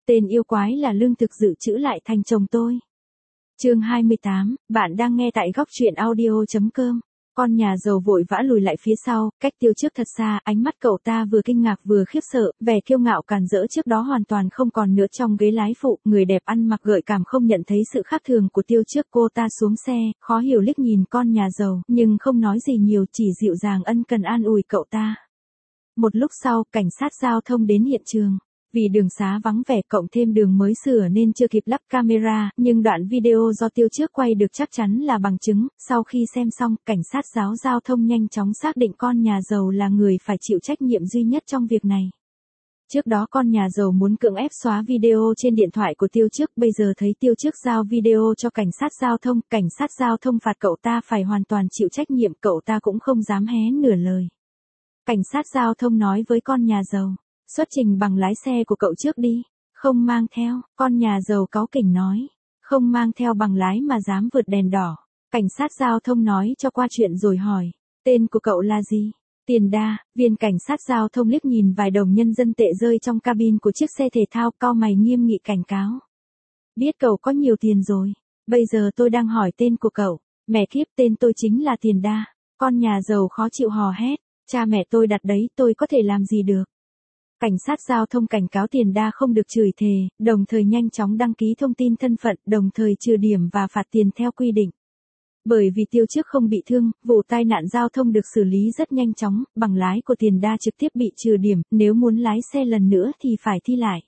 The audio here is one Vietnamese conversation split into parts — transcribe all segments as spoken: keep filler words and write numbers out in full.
Tên yêu quái là lương thực dự trữ lại thành chồng tôi. Chương hai mươi tám, bạn đang nghe tại góc truyện audio chấm com. Con nhà giàu vội vã lùi lại phía sau, cách Tiêu Trước thật xa, ánh mắt cậu ta vừa kinh ngạc vừa khiếp sợ, vẻ kiêu ngạo càn rỡ trước đó hoàn toàn không còn nữa trong ghế lái phụ, người đẹp ăn mặc gợi cảm không nhận thấy sự khác thường của Tiêu Trước. Cô ta xuống xe, khó hiểu liếc nhìn con nhà giàu, nhưng không nói gì nhiều, chỉ dịu dàng ân cần an ủi cậu ta. Một lúc sau, cảnh sát giao thông đến hiện trường. Vì đường xá vắng vẻ cộng thêm đường mới sửa nên chưa kịp lắp camera, nhưng đoạn video do Tiêu Trước quay được chắc chắn là bằng chứng. Sau khi xem xong, cảnh sát giáo giao thông nhanh chóng xác định con nhà giàu là người phải chịu trách nhiệm duy nhất trong việc này. Trước đó con nhà giàu muốn cưỡng ép xóa video trên điện thoại của Tiêu Trước, bây giờ thấy Tiêu Trước giao video cho cảnh sát giao thông, cảnh sát giao thông phạt cậu ta phải hoàn toàn chịu trách nhiệm, cậu ta cũng không dám hé nửa lời. Cảnh sát giao thông nói với con nhà giàu. Xuất trình bằng lái xe của cậu trước đi. Không mang theo, con nhà giàu cáu kỉnh nói. Không mang theo bằng lái mà dám vượt đèn đỏ. Cảnh sát giao thông nói cho qua chuyện rồi hỏi. Tên của cậu là gì? Tiền Đa. Viên cảnh sát giao thông liếc nhìn vài đồng nhân dân tệ rơi trong cabin của chiếc xe thể thao, cau mày nghiêm nghị cảnh cáo. Biết cậu có nhiều tiền rồi. Bây giờ tôi đang hỏi tên của cậu. Mẹ kiếp, tên tôi chính là Tiền Đa. Con nhà giàu khó chịu hò hét. Cha mẹ tôi đặt đấy, tôi có thể làm gì được? Cảnh sát giao thông cảnh cáo Tiền Đa không được chửi thề, đồng thời nhanh chóng đăng ký thông tin thân phận, đồng thời trừ điểm và phạt tiền theo quy định. Bởi vì Tiêu Trước không bị thương, vụ tai nạn giao thông được xử lý rất nhanh chóng, bằng lái của Tiền Đa trực tiếp bị trừ điểm, nếu muốn lái xe lần nữa thì phải thi lại.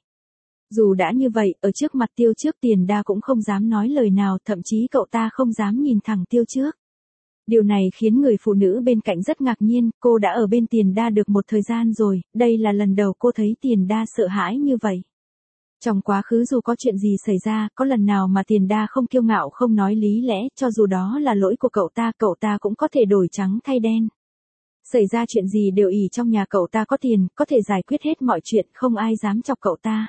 Dù đã như vậy, ở trước mặt Tiêu Trước Tiền Đa cũng không dám nói lời nào, thậm chí cậu ta không dám nhìn thẳng Tiêu Trước. Điều này khiến người phụ nữ bên cạnh rất ngạc nhiên, cô đã ở bên Tiền Đa được một thời gian rồi, đây là lần đầu cô thấy Tiền Đa sợ hãi như vậy. Trong quá khứ dù có chuyện gì xảy ra, có lần nào mà Tiền Đa không kiêu ngạo không nói lý lẽ, cho dù đó là lỗi của cậu ta, cậu ta cũng có thể đổi trắng thay đen. Xảy ra chuyện gì đều ỷ trong nhà cậu ta có tiền, có thể giải quyết hết mọi chuyện, không ai dám chọc cậu ta.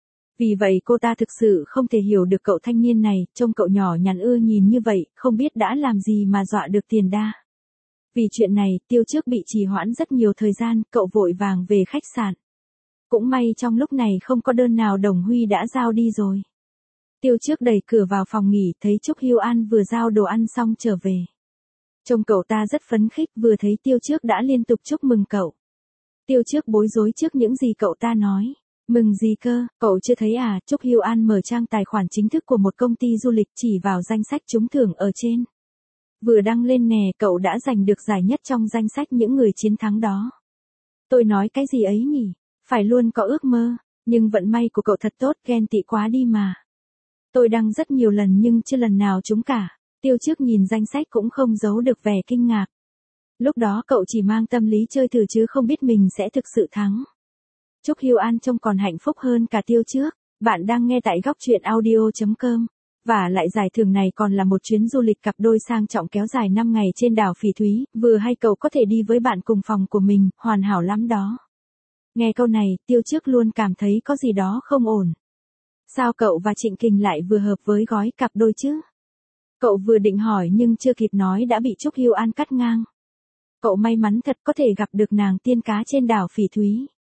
Vì vậy cô ta thực sự không thể hiểu được cậu thanh niên này, trông cậu nhỏ nhắn ưa nhìn như vậy, không biết đã làm gì mà dọa được Tiền Đa. Vì chuyện này, Tiêu Trước bị trì hoãn rất nhiều thời gian, cậu vội vàng về khách sạn. Cũng may trong lúc này không có đơn nào Đồng Huy đã giao đi rồi. Tiêu Trước đẩy cửa vào phòng nghỉ, thấy Trúc Hưu An vừa giao đồ ăn xong trở về. Trông cậu ta rất phấn khích, vừa thấy Tiêu Trước đã liên tục chúc mừng cậu. Tiêu Trước bối rối trước những gì cậu ta nói. Mừng gì cơ, cậu chưa thấy à? Trúc Hưu An mở trang tài khoản chính thức của một công ty du lịch, chỉ vào danh sách trúng thưởng ở trên. Vừa đăng lên nè, cậu đã giành được giải nhất trong danh sách những người chiến thắng đó. Tôi nói cái gì ấy nhỉ? Phải luôn có ước mơ, nhưng vận may của cậu thật tốt, ghen tị quá đi mà. Tôi đăng rất nhiều lần nhưng chưa lần nào trúng cả. Tiêu Trước nhìn danh sách cũng không giấu được vẻ kinh ngạc. Lúc đó cậu chỉ mang tâm lý chơi thử chứ không biết mình sẽ thực sự thắng. Trúc Hưu An trông còn hạnh phúc hơn cả Tiêu Trước. Bạn đang nghe tại góc truyện audio chấm com. Và lại giải thưởng này còn là một chuyến du lịch cặp đôi sang trọng kéo dài năm ngày trên đảo Phỉ Thúy, vừa hay cậu có thể đi với bạn cùng phòng của mình, hoàn hảo lắm đó. Nghe câu này, Tiêu Trước luôn cảm thấy có gì đó không ổn. Sao cậu và Trịnh Kình lại vừa hợp với gói cặp đôi chứ? Cậu vừa định hỏi nhưng chưa kịp nói đã bị Trúc Hưu An cắt ngang. Cậu may mắn thật có thể gặp được nàng tiên cá trên đảo Phỉ Thúy.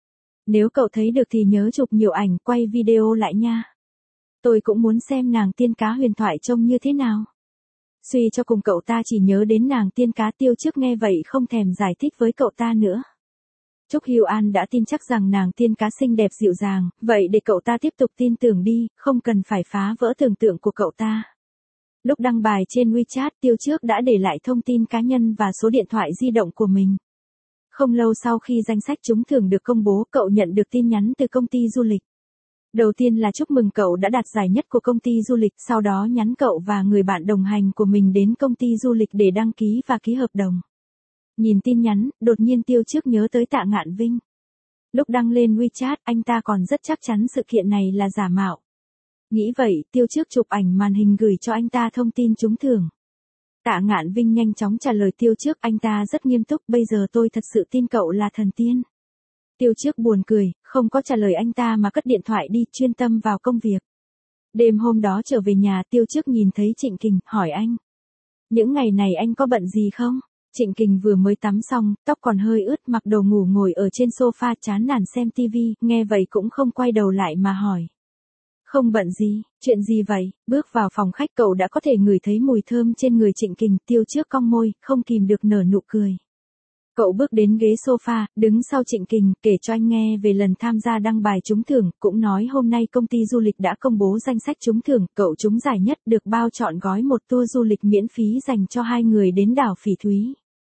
Nếu cậu thấy được thì nhớ chụp nhiều ảnh, quay video lại nha. Tôi cũng muốn xem nàng tiên cá huyền thoại trông như thế nào. Suy cho cùng cậu ta chỉ nhớ đến nàng tiên cá. Tiêu Trước nghe vậy không thèm giải thích với cậu ta nữa. Trúc Hưu An đã tin chắc rằng nàng tiên cá xinh đẹp dịu dàng, vậy để cậu ta tiếp tục tin tưởng đi, không cần phải phá vỡ tưởng tượng của cậu ta. Lúc đăng bài trên WeChat, Tiêu Trước đã để lại thông tin cá nhân và số điện thoại di động của mình. Không lâu sau khi danh sách trúng thưởng được công bố, cậu nhận được tin nhắn từ công ty du lịch. Đầu tiên là chúc mừng cậu đã đạt giải nhất của công ty du lịch, sau đó nhắn cậu và người bạn đồng hành của mình đến công ty du lịch để đăng ký và ký hợp đồng. Nhìn tin nhắn, đột nhiên Tiêu Trước nhớ tới Tạ Ngạn Vinh. Lúc đăng lên WeChat, anh ta còn rất chắc chắn sự kiện này là giả mạo. Nghĩ vậy, Tiêu Trước chụp ảnh màn hình gửi cho anh ta thông tin trúng thưởng. Tạ Ngạn Vinh nhanh chóng trả lời Tiêu Trước, anh ta rất nghiêm túc, bây giờ tôi thật sự tin cậu là thần tiên. Tiêu Trước buồn cười, không có trả lời anh ta mà cất điện thoại đi, chuyên tâm vào công việc. Đêm hôm đó trở về nhà, Tiêu Trước nhìn thấy Trịnh Kình, hỏi anh. Những ngày này anh có bận gì không? Trịnh Kình vừa mới tắm xong, tóc còn hơi ướt, mặc đồ ngủ ngồi ở trên sofa chán nản xem tivi, nghe vậy cũng không quay đầu lại mà hỏi. Không bận gì, chuyện gì vậy? Bước vào phòng khách cậu đã có thể ngửi thấy mùi thơm trên người Trịnh Kình, Tiêu Trước cong môi, không kìm được nở nụ cười. Cậu bước đến ghế sofa, đứng sau Trịnh Kình, kể cho anh nghe về lần tham gia đăng bài trúng thưởng, cũng nói hôm nay công ty du lịch đã công bố danh sách trúng thưởng, cậu trúng giải nhất được bao trọn gói một tour du lịch miễn phí dành cho hai người đến đảo Phỉ Thúy.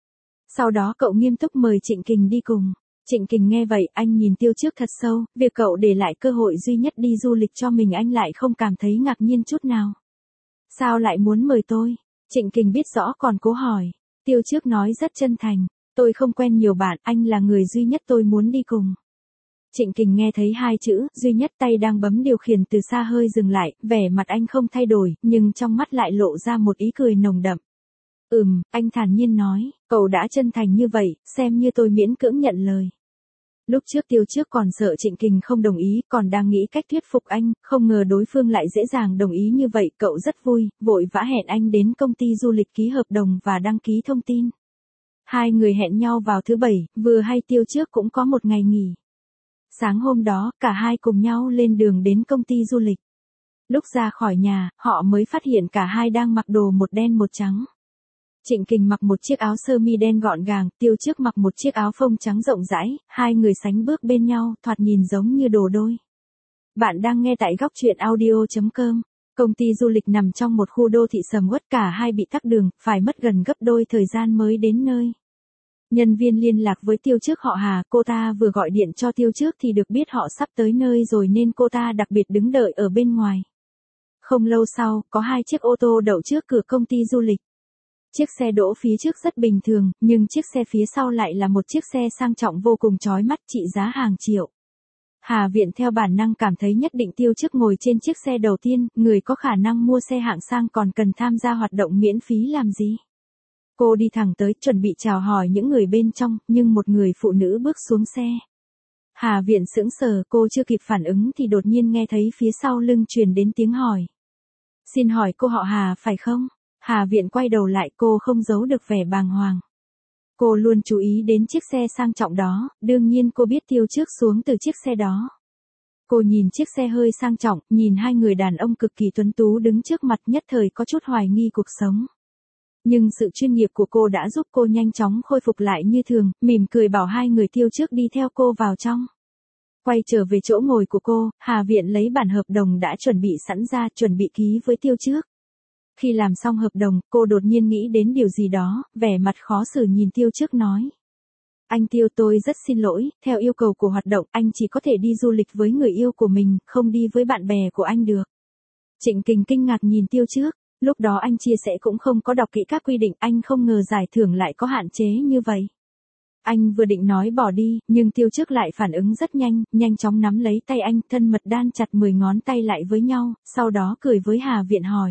Sau đó cậu nghiêm túc mời Trịnh Kình đi cùng. Trịnh Kình nghe vậy, anh nhìn Tiêu Trước thật sâu, việc cậu để lại cơ hội duy nhất đi du lịch cho mình anh lại không cảm thấy ngạc nhiên chút nào. Sao lại muốn mời tôi? Trịnh Kình biết rõ còn cố hỏi. Tiêu Trước nói rất chân thành, tôi không quen nhiều bạn, anh là người duy nhất tôi muốn đi cùng. Trịnh Kình nghe thấy hai chữ, duy nhất, tay đang bấm điều khiển từ xa hơi dừng lại, vẻ mặt anh không thay đổi, nhưng trong mắt lại lộ ra một ý cười nồng đậm. Ừm, anh thản nhiên nói, cậu đã chân thành như vậy, xem như tôi miễn cưỡng nhận lời. Lúc trước Tiêu Trước còn sợ Trịnh Kình không đồng ý, còn đang nghĩ cách thuyết phục anh, không ngờ đối phương lại dễ dàng đồng ý như vậy, cậu rất vui, vội vã hẹn anh đến công ty du lịch ký hợp đồng và đăng ký thông tin. Hai người hẹn nhau vào thứ bảy, vừa hay Tiêu Trước cũng có một ngày nghỉ. Sáng hôm đó, cả hai cùng nhau lên đường đến công ty du lịch. Lúc ra khỏi nhà, họ mới phát hiện cả hai đang mặc đồ một đen một trắng. Trịnh Kình mặc một chiếc áo sơ mi đen gọn gàng, Tiêu Trước mặc một chiếc áo phông trắng rộng rãi, hai người sánh bước bên nhau, thoạt nhìn giống như đồ đôi. Bạn đang nghe tại góc truyện audio chấm com. Công ty du lịch nằm trong một khu đô thị sầm uất, cả hai bị tắc đường, phải mất gần gấp đôi thời gian mới đến nơi. Nhân viên liên lạc với Tiêu Trước họ Hà, cô ta vừa gọi điện cho Tiêu Trước thì được biết họ sắp tới nơi rồi nên cô ta đặc biệt đứng đợi ở bên ngoài. Không lâu sau, có hai chiếc ô tô đậu trước cửa công ty du lịch. Chiếc xe đỗ phía trước rất bình thường, nhưng chiếc xe phía sau lại là một chiếc xe sang trọng vô cùng chói mắt, trị giá hàng triệu. Hà Viện theo bản năng cảm thấy nhất định Tiêu Trước ngồi trên chiếc xe đầu tiên, người có khả năng mua xe hạng sang còn cần tham gia hoạt động miễn phí làm gì. Cô đi thẳng tới, chuẩn bị chào hỏi những người bên trong, nhưng một người phụ nữ bước xuống xe. Hà Viện sững sờ, cô chưa kịp phản ứng thì đột nhiên nghe thấy phía sau lưng truyền đến tiếng hỏi. Xin hỏi cô họ Hà phải không? Hà Viện quay đầu lại, cô không giấu được vẻ bàng hoàng. Cô luôn chú ý đến chiếc xe sang trọng đó, đương nhiên cô biết Tiêu Trước xuống từ chiếc xe đó. Cô nhìn chiếc xe hơi sang trọng, nhìn hai người đàn ông cực kỳ tuấn tú đứng trước mặt, nhất thời có chút hoài nghi cuộc sống. Nhưng sự chuyên nghiệp của cô đã giúp cô nhanh chóng khôi phục lại như thường, mỉm cười bảo hai người Tiêu Trước đi theo cô vào trong. Quay trở về chỗ ngồi của cô, Hà Viện lấy bản hợp đồng đã chuẩn bị sẵn ra, chuẩn bị ký với Tiêu Trước. Khi làm xong hợp đồng, cô đột nhiên nghĩ đến điều gì đó, vẻ mặt khó xử nhìn Tiêu Trước nói. Anh Tiêu, tôi rất xin lỗi, theo yêu cầu của hoạt động, anh chỉ có thể đi du lịch với người yêu của mình, không đi với bạn bè của anh được. Trịnh Kình kinh ngạc nhìn Tiêu Trước, lúc đó anh chia sẻ cũng không có đọc kỹ các quy định, anh không ngờ giải thưởng lại có hạn chế như vậy. Anh vừa định nói bỏ đi, nhưng Tiêu Trước lại phản ứng rất nhanh, nhanh chóng nắm lấy tay anh, thân mật đan chặt mười ngón tay lại với nhau, sau đó cười với Hà Viện hỏi.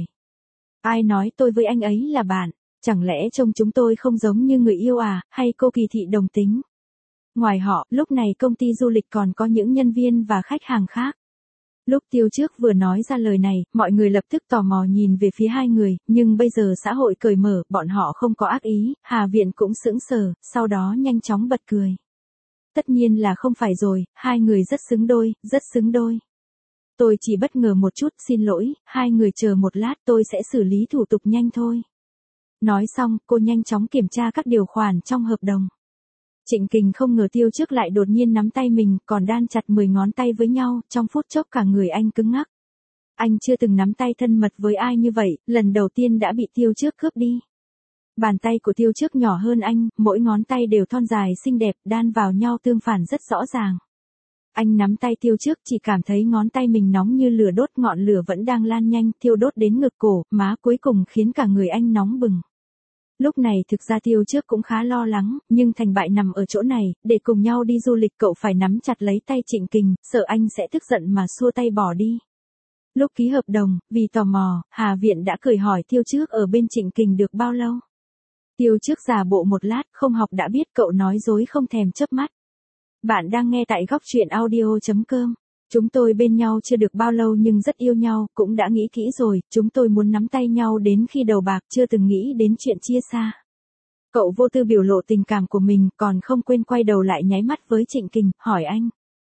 Ai nói tôi với anh ấy là bạn, chẳng lẽ trông chúng tôi không giống như người yêu à, hay cô kỳ thị đồng tính? Ngoài họ, lúc này công ty du lịch còn có những nhân viên và khách hàng khác. Lúc Tiêu Trước vừa nói ra lời này, mọi người lập tức tò mò nhìn về phía hai người, nhưng bây giờ xã hội cởi mở, bọn họ không có ác ý, Hà Viện cũng sững sờ, sau đó nhanh chóng bật cười. Tất nhiên là không phải rồi, hai người rất xứng đôi, rất xứng đôi. Tôi chỉ bất ngờ một chút, xin lỗi, hai người chờ một lát tôi sẽ xử lý thủ tục nhanh thôi. Nói xong, cô nhanh chóng kiểm tra các điều khoản trong hợp đồng. Trịnh Kình không ngờ Tiêu Trước lại đột nhiên nắm tay mình, còn đan chặt mười ngón tay với nhau, trong phút chốc cả người anh cứng ngắc. Anh chưa từng nắm tay thân mật với ai như vậy, lần đầu tiên đã bị Tiêu Trước cướp đi. Bàn tay của Tiêu Trước nhỏ hơn anh, mỗi ngón tay đều thon dài xinh đẹp, đan vào nhau tương phản rất rõ ràng. Anh nắm tay Tiêu Trước chỉ cảm thấy ngón tay mình nóng như lửa đốt, ngọn lửa vẫn đang lan nhanh, thiêu đốt đến ngực cổ, má cuối cùng khiến cả người anh nóng bừng. Lúc này thực ra Tiêu Trước cũng khá lo lắng, nhưng thành bại nằm ở chỗ này, để cùng nhau đi du lịch cậu phải nắm chặt lấy tay Trịnh Kình, sợ anh sẽ tức giận mà xua tay bỏ đi. Lúc ký hợp đồng, vì tò mò, Hà Viện đã cười hỏi Tiêu Trước ở bên Trịnh Kình được bao lâu. Tiêu Trước giả bộ một lát, không học đã biết cậu nói dối không thèm chớp mắt. Bạn đang nghe tại góc truyện audio chấm com. Chúng tôi bên nhau chưa được bao lâu nhưng rất yêu nhau, cũng đã nghĩ kỹ rồi, chúng tôi muốn nắm tay nhau đến khi đầu bạc, chưa từng nghĩ đến chuyện chia xa. Cậu vô tư biểu lộ tình cảm của mình, còn không quên quay đầu lại nháy mắt với Trịnh Kình, hỏi anh.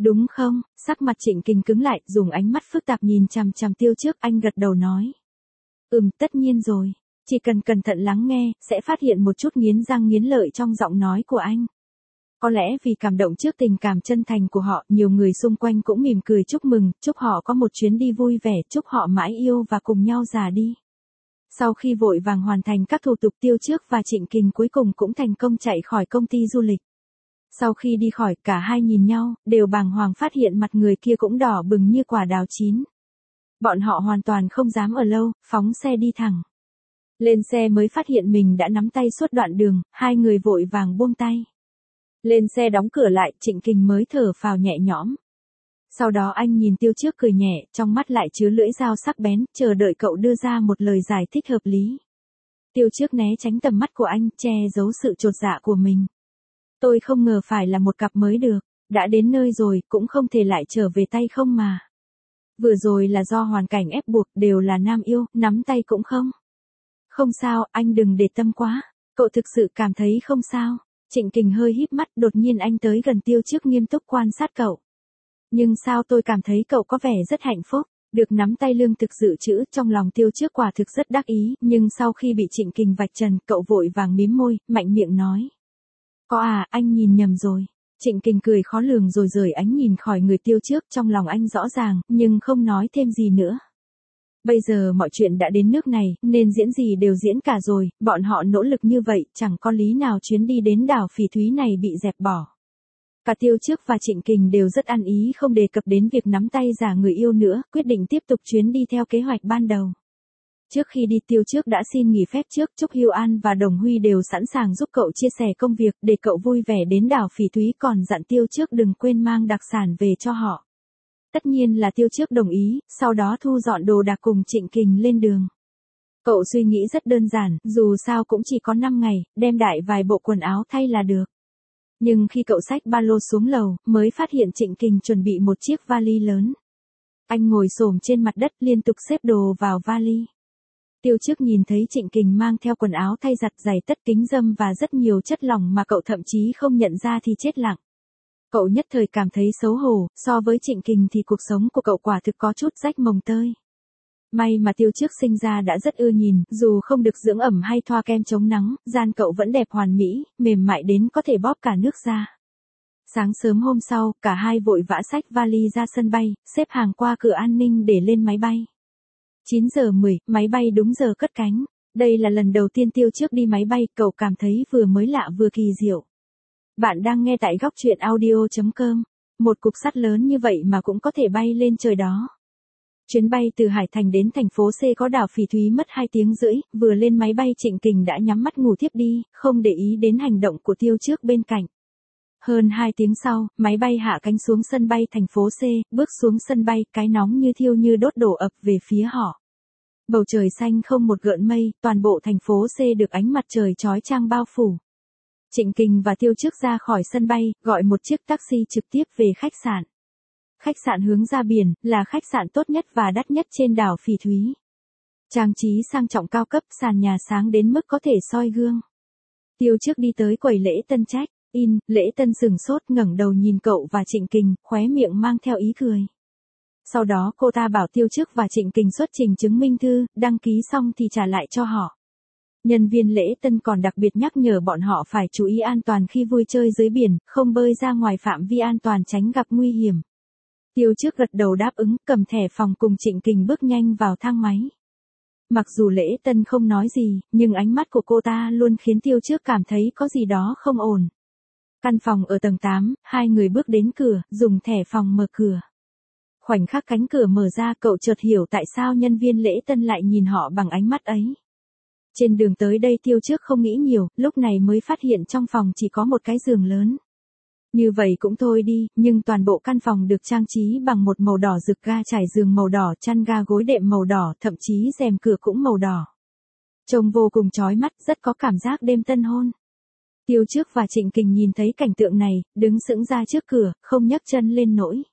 đúng không? Sắc mặt Trịnh Kình cứng lại, dùng ánh mắt phức tạp nhìn chằm chằm Tiêu Trước, anh gật đầu nói. Ừm, tất nhiên rồi. Chỉ cần cẩn thận lắng nghe, sẽ phát hiện một chút nghiến răng nghiến lợi trong giọng nói của anh. Có lẽ vì cảm động trước tình cảm chân thành của họ, nhiều người xung quanh cũng mỉm cười chúc mừng, chúc họ có một chuyến đi vui vẻ, chúc họ mãi yêu và cùng nhau già đi. Sau khi vội vàng hoàn thành các thủ tục, Tiêu Trước và Trịnh Kình cuối cùng cũng thành công chạy khỏi công ty du lịch. Sau khi đi khỏi, cả hai nhìn nhau, đều bàng hoàng phát hiện mặt người kia cũng đỏ bừng như quả đào chín. Bọn họ hoàn toàn không dám ở lâu, phóng xe đi thẳng. Lên xe mới phát hiện mình đã nắm tay suốt đoạn đường, hai người vội vàng buông tay. Lên xe đóng cửa lại, Trịnh Kình mới thở phào nhẹ nhõm. Sau đó anh nhìn Tiêu Trước cười nhẹ, trong mắt lại chứa lưỡi dao sắc bén, chờ đợi cậu đưa ra một lời giải thích hợp lý. Tiêu Trước né tránh tầm mắt của anh, che giấu sự chột dạ của mình. Tôi không ngờ phải là một cặp mới được, đã đến nơi rồi, cũng không thể lại trở về tay không mà. Vừa rồi là do hoàn cảnh ép buộc, đều là nam yêu, nắm tay cũng không. Không sao, anh đừng để tâm quá, cậu thực sự cảm thấy không sao. Trịnh Kình hơi híp mắt, đột nhiên anh tới gần Tiêu Trước nghiêm túc quan sát cậu. Nhưng sao tôi cảm thấy cậu có vẻ rất hạnh phúc, được nắm tay lương thực dự trữ, trong lòng Tiêu Trước quả thực rất đắc ý, nhưng sau khi bị Trịnh Kình vạch trần, cậu vội vàng mím môi, mạnh miệng nói. Có à, anh nhìn nhầm rồi. Trịnh Kình cười khó lường rồi rời ánh nhìn khỏi người Tiêu Trước, trong lòng anh rõ ràng, nhưng không nói thêm gì nữa. Bây giờ mọi chuyện đã đến nước này, nên diễn gì đều diễn cả rồi, bọn họ nỗ lực như vậy, chẳng có lý nào chuyến đi đến đảo Phỉ Thúy này bị dẹp bỏ. Cả Tiêu Trước và Trịnh Kình đều rất ăn ý, không đề cập đến việc nắm tay giả người yêu nữa, quyết định tiếp tục chuyến đi theo kế hoạch ban đầu. Trước khi đi, Tiêu Trước đã xin nghỉ phép trước, Trúc Hưu An và Đồng Huy đều sẵn sàng giúp cậu chia sẻ công việc, để cậu vui vẻ đến đảo Phỉ Thúy, còn dặn Tiêu Trước đừng quên mang đặc sản về cho họ. Tất nhiên là Tiêu Trước đồng ý, sau đó thu dọn đồ đạc cùng Trịnh Kình lên đường. Cậu suy nghĩ rất đơn giản, dù sao cũng chỉ có năm ngày, đem đại vài bộ quần áo thay là được. Nhưng khi cậu xách ba lô xuống lầu, mới phát hiện Trịnh Kình chuẩn bị một chiếc vali lớn. Anh ngồi xổm trên mặt đất liên tục xếp đồ vào vali. Tiêu Trước nhìn thấy Trịnh Kình mang theo quần áo thay giặt, giày tất, kính râm và rất nhiều chất lỏng mà cậu thậm chí không nhận ra thì chết lặng. Cậu nhất thời cảm thấy xấu hổ, so với Trịnh Kình thì cuộc sống của cậu quả thực có chút rách mồng tơi. May mà Tiêu Trước sinh ra đã rất ưa nhìn, dù không được dưỡng ẩm hay thoa kem chống nắng, da cậu vẫn đẹp hoàn mỹ, mềm mại đến có thể bóp cả nước ra. Sáng sớm hôm sau, cả hai vội vã xách vali ra sân bay, xếp hàng qua cửa an ninh để lên máy bay. chín giờ mười, máy bay đúng giờ cất cánh. Đây là lần đầu tiên Tiêu Trước đi máy bay, cậu cảm thấy vừa mới lạ vừa kỳ diệu. Bạn đang nghe tại góc truyện audio chấm com. Một cục sắt lớn như vậy mà cũng có thể bay lên trời đó. Chuyến bay từ Hải Thành đến thành phố C có đảo Phỉ Thúy mất hai tiếng rưỡi, vừa lên máy bay Trịnh Kình đã nhắm mắt ngủ thiếp đi, không để ý đến hành động của Tiêu Trước bên cạnh. Hơn hai tiếng sau, máy bay hạ cánh xuống sân bay thành phố C, bước xuống sân bay, cái nóng như thiêu như đốt đổ ập về phía họ. Bầu trời xanh không một gợn mây, toàn bộ thành phố C được ánh mặt trời chói chang bao phủ. Trịnh Kình và Tiêu Trước ra khỏi sân bay, gọi một chiếc taxi trực tiếp về khách sạn. Khách sạn hướng ra biển, là khách sạn tốt nhất và đắt nhất trên đảo Phỉ Thúy. Trang trí sang trọng cao cấp, sàn nhà sáng đến mức có thể soi gương. Tiêu Trước đi tới quầy lễ tân check-in, lễ tân sừng sốt ngẩng đầu nhìn cậu và Trịnh Kình, khóe miệng mang theo ý cười. Sau đó cô ta bảo Tiêu Trước và Trịnh Kình xuất trình chứng minh thư, đăng ký xong thì trả lại cho họ. Nhân viên lễ tân còn đặc biệt nhắc nhở bọn họ phải chú ý an toàn khi vui chơi dưới biển, không bơi ra ngoài phạm vi an toàn tránh gặp nguy hiểm. Tiêu Trước gật đầu đáp ứng, cầm thẻ phòng cùng Trịnh Kình bước nhanh vào thang máy. Mặc dù lễ tân không nói gì, nhưng ánh mắt của cô ta luôn khiến Tiêu Trước cảm thấy có gì đó không ổn. Căn phòng ở tầng tám, hai người bước đến cửa, dùng thẻ phòng mở cửa. Khoảnh khắc cánh cửa mở ra, cậu chợt hiểu tại sao nhân viên lễ tân lại nhìn họ bằng ánh mắt ấy. Trên đường tới đây Tiêu Trước không nghĩ nhiều, lúc này mới phát hiện trong phòng chỉ có một cái giường lớn. Như vậy cũng thôi đi, nhưng toàn bộ căn phòng được trang trí bằng một màu đỏ rực, ga trải giường màu đỏ, chăn ga gối đệm màu đỏ, thậm chí rèm cửa cũng màu đỏ. Trông vô cùng chói mắt, rất có cảm giác đêm tân hôn. Tiêu Trước và Trịnh Kình nhìn thấy cảnh tượng này, đứng sững ra trước cửa, không nhấc chân lên nổi.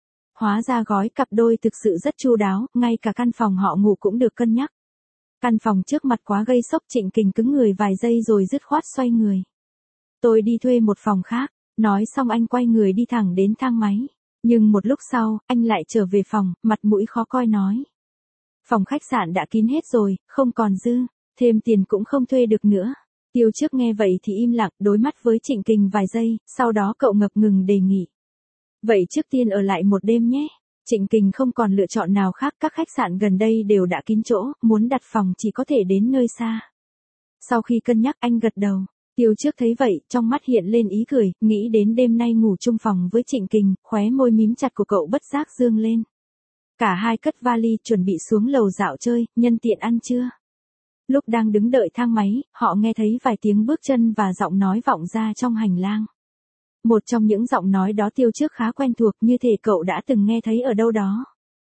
Hóa ra gói cặp đôi thực sự rất chu đáo, ngay cả căn phòng họ ngủ cũng được cân nhắc. Căn phòng trước mặt quá gây sốc, Trịnh Kình cứng người vài giây rồi dứt khoát xoay người. Tôi đi thuê một phòng khác, nói xong anh quay người đi thẳng đến thang máy. Nhưng một lúc sau, anh lại trở về phòng, mặt mũi khó coi nói. Phòng khách sạn đã kín hết rồi, không còn dư, thêm tiền cũng không thuê được nữa. Tiêu Trước nghe vậy thì im lặng, đối mắt với Trịnh Kình vài giây, sau đó cậu ngập ngừng đề nghị. Vậy trước tiên ở lại một đêm nhé. Trịnh Kình không còn lựa chọn nào khác, các khách sạn gần đây đều đã kín chỗ, muốn đặt phòng chỉ có thể đến nơi xa. Sau khi cân nhắc anh gật đầu. Tiêu Trước thấy vậy, trong mắt hiện lên ý cười, nghĩ đến đêm nay ngủ chung phòng với Trịnh Kình, khóe môi mím chặt của cậu bất giác dương lên. Cả hai cất vali chuẩn bị xuống lầu dạo chơi, nhân tiện ăn trưa. Lúc đang đứng đợi thang máy, họ nghe thấy vài tiếng bước chân và giọng nói vọng ra trong hành lang. Một trong những giọng nói đó Tiêu Trước khá quen thuộc, như thể cậu đã từng nghe thấy ở đâu đó.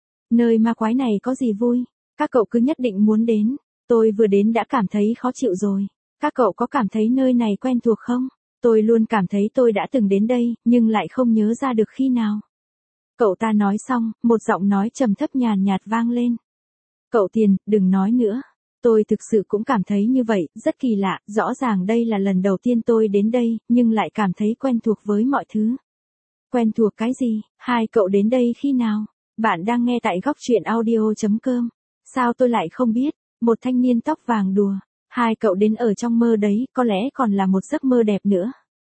Nơi ma quái này có gì vui? Các cậu cứ nhất định muốn đến. Tôi vừa đến đã cảm thấy khó chịu rồi. Các cậu có cảm thấy nơi này quen thuộc không? Tôi luôn cảm thấy tôi đã từng đến đây, nhưng lại không nhớ ra được khi nào. Cậu ta nói xong, một giọng nói trầm thấp nhàn nhạt vang lên. Cậu Tiền, đừng nói nữa. Tôi thực sự cũng cảm thấy như vậy, rất kỳ lạ, rõ ràng đây là lần đầu tiên tôi đến đây, nhưng lại cảm thấy quen thuộc với mọi thứ. Quen thuộc cái gì? Hai cậu đến đây khi nào? Bạn đang nghe tại góc truyện audio chấm com. Sao tôi lại không biết? Một thanh niên tóc vàng đùa. Hai cậu đến ở trong mơ đấy, có lẽ còn là một giấc mơ đẹp nữa.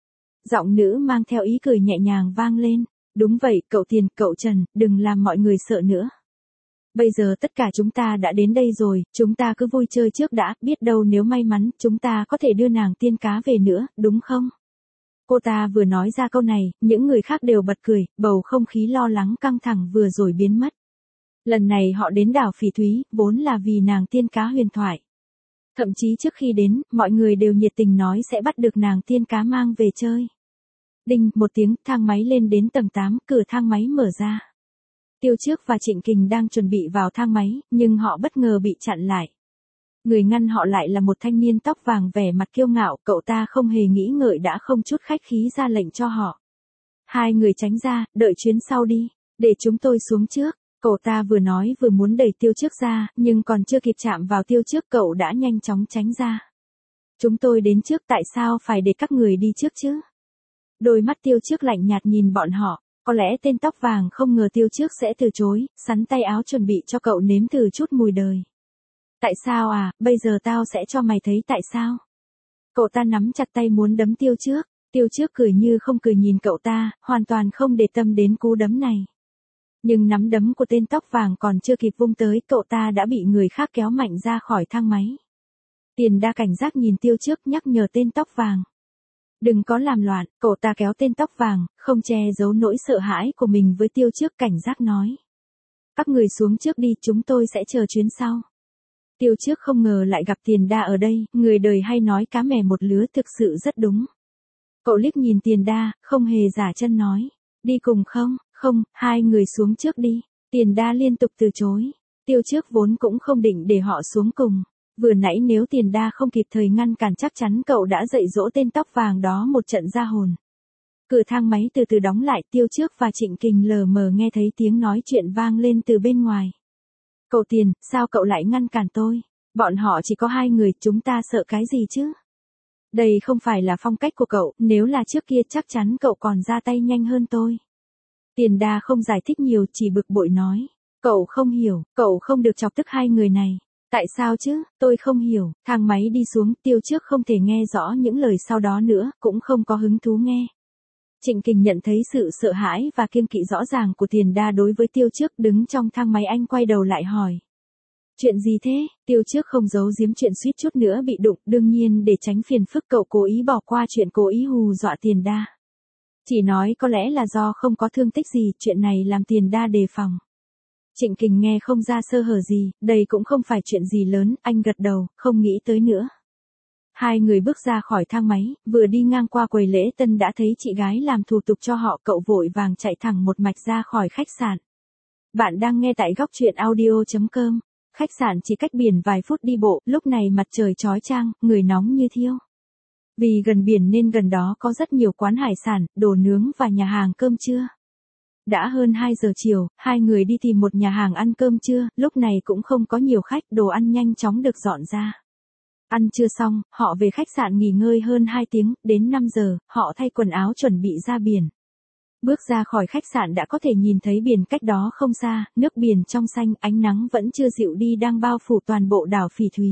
Giọng nữ mang theo ý cười nhẹ nhàng vang lên. Đúng vậy, cậu Tiền, cậu Trần, đừng làm mọi người sợ nữa. Bây giờ tất cả chúng ta đã đến đây rồi, chúng ta cứ vui chơi trước đã, biết đâu nếu may mắn, chúng ta có thể đưa nàng tiên cá về nữa, đúng không? Cô ta vừa nói ra câu này, những người khác đều bật cười, bầu không khí lo lắng căng thẳng vừa rồi biến mất. Lần này họ đến đảo Phỉ Thúy, vốn là vì nàng tiên cá huyền thoại. Thậm chí trước khi đến, mọi người đều nhiệt tình nói sẽ bắt được nàng tiên cá mang về chơi. Đinh, một tiếng, thang máy lên đến tầng tám, cửa thang máy mở ra. Tiêu Trước và Trịnh Kình đang chuẩn bị vào thang máy, nhưng họ bất ngờ bị chặn lại. Người ngăn họ lại là một thanh niên tóc vàng vẻ mặt kiêu ngạo, cậu ta không hề nghĩ ngợi đã không chút khách khí ra lệnh cho họ. Hai người tránh ra, đợi chuyến sau đi, để chúng tôi xuống trước. Cậu ta vừa nói vừa muốn đẩy Tiêu Trước ra, nhưng còn chưa kịp chạm vào Tiêu Trước cậu đã nhanh chóng tránh ra. Chúng tôi đến trước, tại sao phải để các người đi trước chứ? Đôi mắt Tiêu Trước lạnh nhạt nhìn bọn họ. Có lẽ tên tóc vàng không ngờ Tiêu Trước sẽ từ chối, sắn tay áo chuẩn bị cho cậu nếm thử chút mùi đời. Tại sao à, bây giờ tao sẽ cho mày thấy tại sao. Cậu ta nắm chặt tay muốn đấm Tiêu Trước, Tiêu Trước cười như không cười nhìn cậu ta, hoàn toàn không để tâm đến cú đấm này. Nhưng nắm đấm của tên tóc vàng còn chưa kịp vung tới, cậu ta đã bị người khác kéo mạnh ra khỏi thang máy. Tiền Đa cảnh giác nhìn Tiêu Trước nhắc nhở tên tóc vàng. Đừng có làm loạn, cậu ta kéo tên tóc vàng, không che giấu nỗi sợ hãi của mình với Tiêu Trước cảnh giác nói. Các người xuống trước đi, chúng tôi sẽ chờ chuyến sau. Tiêu Trước không ngờ lại gặp Tiền Đa ở đây, người đời hay nói cá mè một lứa thực sự rất đúng. Cậu liếc nhìn Tiền Đa, không hề giả chân nói. Đi cùng không? Không, hai người xuống trước đi. Tiền Đa liên tục từ chối. Tiêu Trước vốn cũng không định để họ xuống cùng. Vừa nãy nếu Tiền Đa không kịp thời ngăn cản chắc chắn cậu đã dạy dỗ tên tóc vàng đó một trận ra hồn. Cửa thang máy từ từ đóng lại, Tiêu Trước và Trịnh Kình lờ mờ nghe thấy tiếng nói chuyện vang lên từ bên ngoài. Cậu Tiền, sao cậu lại ngăn cản tôi? Bọn họ chỉ có hai người, chúng ta sợ cái gì chứ? Đây không phải là phong cách của cậu, nếu là trước kia chắc chắn cậu còn ra tay nhanh hơn tôi. Tiền Đa không giải thích nhiều, chỉ bực bội nói. Cậu không hiểu, cậu không được chọc tức hai người này. Tại sao chứ, tôi không hiểu. Thang máy đi xuống, Tiêu Trước không thể nghe rõ những lời sau đó nữa, cũng không có hứng thú nghe. Trịnh Kình nhận thấy sự sợ hãi và kiêng kỵ rõ ràng của Tiền Đa đối với Tiêu Trước, đứng trong thang máy anh quay đầu lại hỏi. Chuyện gì thế? Tiêu Trước không giấu giếm chuyện suýt chút nữa bị đụng, đương nhiên để tránh phiền phức cậu cố ý bỏ qua chuyện cố ý hù dọa Tiền Đa. Chỉ nói có lẽ là do không có thương tích gì, chuyện này làm Tiền Đa đề phòng. Trịnh Kình nghe không ra sơ hở gì, đây cũng không phải chuyện gì lớn, anh gật đầu, không nghĩ tới nữa. Hai người bước ra khỏi thang máy, vừa đi ngang qua quầy lễ tân đã thấy chị gái làm thủ tục cho họ, cậu vội vàng chạy thẳng một mạch ra khỏi khách sạn. Bạn đang nghe tại góc truyện audio chấm com. Khách sạn chỉ cách biển vài phút đi bộ, lúc này mặt trời chói chang, người nóng như thiêu. Vì gần biển nên gần đó có rất nhiều quán hải sản, đồ nướng và nhà hàng cơm trưa. Đã hơn hai giờ chiều, hai người đi tìm một nhà hàng ăn cơm trưa, lúc này cũng không có nhiều khách, đồ ăn nhanh chóng được dọn ra. Ăn trưa xong, họ về khách sạn nghỉ ngơi hơn hai tiếng, đến năm giờ, họ thay quần áo chuẩn bị ra biển. Bước ra khỏi khách sạn đã có thể nhìn thấy biển cách đó không xa, nước biển trong xanh, ánh nắng vẫn chưa dịu đi đang bao phủ toàn bộ đảo Phỉ Thúy.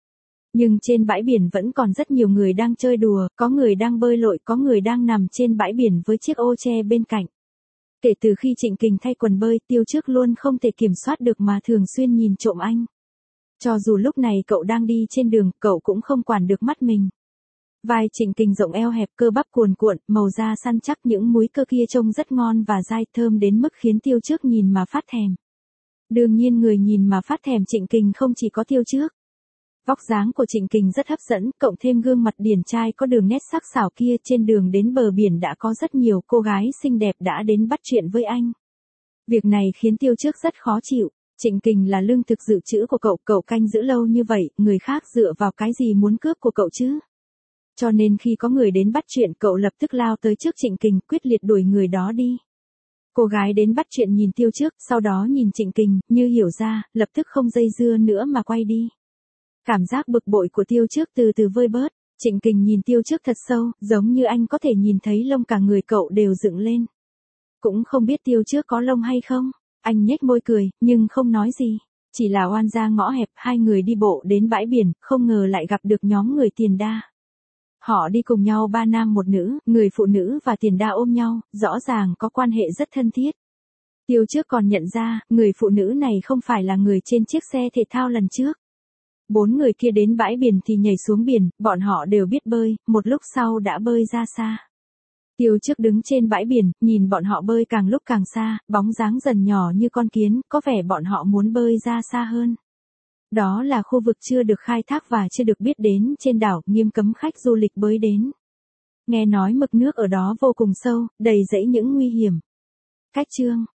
Nhưng trên bãi biển vẫn còn rất nhiều người đang chơi đùa, có người đang bơi lội, có người đang nằm trên bãi biển với chiếc ô che bên cạnh. Kể từ khi Trịnh Kình thay quần bơi, Tiêu Trước luôn không thể kiểm soát được mà thường xuyên nhìn trộm anh. Cho dù lúc này cậu đang đi trên đường, cậu cũng không quản được mắt mình. Vai Trịnh Kình rộng eo hẹp, cơ bắp cuồn cuộn, màu da săn chắc, những múi cơ kia trông rất ngon và dai thơm đến mức khiến Tiêu Trước nhìn mà phát thèm. Đương nhiên người nhìn mà phát thèm Trịnh Kình không chỉ có Tiêu Trước. Vóc dáng của Trịnh Kình rất hấp dẫn, cộng thêm gương mặt điển trai có đường nét sắc sảo kia, trên đường đến bờ biển đã có rất nhiều cô gái xinh đẹp đã đến bắt chuyện với anh. Việc này khiến Tiêu Trước rất khó chịu. Trịnh Kình là lương thực dự trữ của cậu, cậu canh giữ lâu như vậy, người khác dựa vào cái gì muốn cướp của cậu chứ? Cho nên khi có người đến bắt chuyện, cậu lập tức lao tới trước Trịnh Kình, quyết liệt đuổi người đó đi. Cô gái đến bắt chuyện nhìn Tiêu Trước, sau đó nhìn Trịnh Kình, như hiểu ra, lập tức không dây dưa nữa mà quay đi. Cảm giác bực bội của Tiêu Trước từ từ vơi bớt, Trịnh Kình nhìn Tiêu Trước thật sâu, giống như anh có thể nhìn thấy lông cả người cậu đều dựng lên. Cũng không biết Tiêu Trước có lông hay không, anh nhếch môi cười, nhưng không nói gì. Chỉ là oan ra ngõ hẹp, hai người đi bộ đến bãi biển, không ngờ lại gặp được nhóm người Tiền Đa. Họ đi cùng nhau ba nam một nữ, người phụ nữ và Tiền Đa ôm nhau, rõ ràng có quan hệ rất thân thiết. Tiêu Trước còn nhận ra, người phụ nữ này không phải là người trên chiếc xe thể thao lần trước. Bốn người kia đến bãi biển thì nhảy xuống biển, bọn họ đều biết bơi, một lúc sau đã bơi ra xa. Tiêu Trước đứng trên bãi biển, nhìn bọn họ bơi càng lúc càng xa, bóng dáng dần nhỏ như con kiến, có vẻ bọn họ muốn bơi ra xa hơn. Đó là khu vực chưa được khai thác và chưa được biết đến trên đảo, nghiêm cấm khách du lịch bơi đến. Nghe nói mực nước ở đó vô cùng sâu, đầy rẫy những nguy hiểm. Cách chương